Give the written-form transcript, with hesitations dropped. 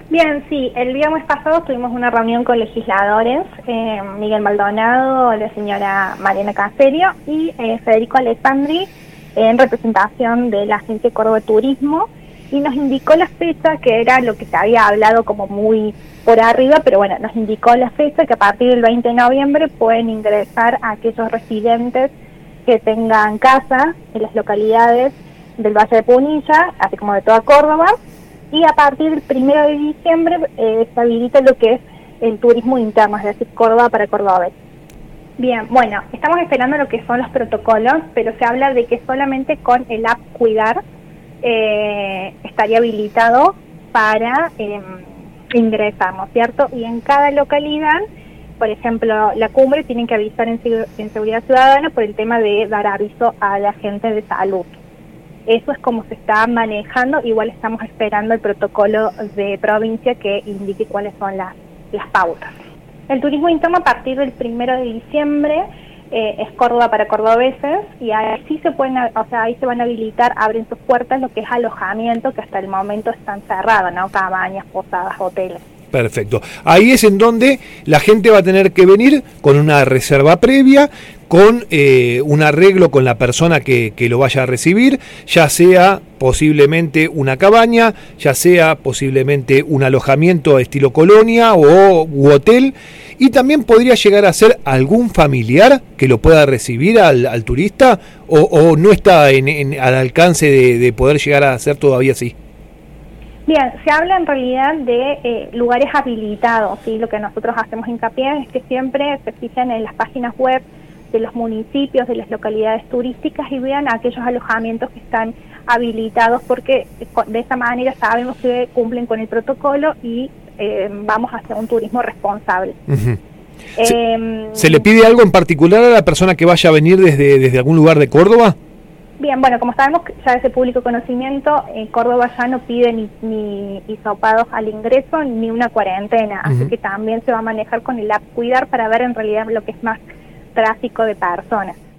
Bien, sí, el viernes pasado tuvimos una reunión con legisladores, Miguel Maldonado, la señora Mariana Caserio y Federico Alessandri, en representación de la Agencia de Córdoba de Turismo, y nos indicó la fecha, que era lo que se había hablado como muy por arriba, pero bueno, nos indicó la fecha que a partir del 20 de noviembre pueden ingresar a aquellos residentes que tengan casa en las localidades del Valle de Punilla, así como de toda Córdoba. Y a partir del 1 de diciembre se habilita lo que es el turismo interno, es decir, Córdoba para cordobés. Bien, bueno, estamos esperando lo que son los protocolos, pero se habla de que solamente con el app Cuidar estaría habilitado para ingresar, ¿no es cierto? Y en cada localidad, por ejemplo, la Cumbre, tienen que avisar en Seguridad Ciudadana por el tema de dar aviso a la gente de salud. Eso es como se está manejando. Igual estamos esperando el protocolo de provincia que indique cuáles son las pautas. El turismo interno a partir del 1 de diciembre es Córdoba para cordobeses, y ahí sí se pueden, ahí se van a habilitar, abren sus puertas lo que es alojamiento, que hasta el momento están cerrados, ¿no? Cabañas, posadas, hoteles. Perfecto. Ahí es en donde la gente va a tener que venir con una reserva previa, con un arreglo con la persona que lo vaya a recibir, ya sea posiblemente una cabaña, ya sea posiblemente un alojamiento estilo colonia u hotel, y también podría llegar a ser algún familiar que lo pueda recibir al turista, o no está al alcance de poder llegar a ser todavía así. Bien, se habla en realidad de lugares habilitados, ¿sí? Lo que nosotros hacemos hincapié es que siempre se fijen en las páginas web de los municipios, de las localidades turísticas, y vean aquellos alojamientos que están habilitados, porque de esa manera sabemos que cumplen con el protocolo y vamos hacia un turismo responsable. Uh-huh. ¿Se le pide algo en particular a la persona que vaya a venir desde algún lugar de Córdoba? Bien, bueno, como sabemos, ya es de público conocimiento, Córdoba ya no pide ni hisopados al ingreso ni una cuarentena, así que también se va a manejar con el app Cuidar para ver en realidad lo que es más tráfico de personas.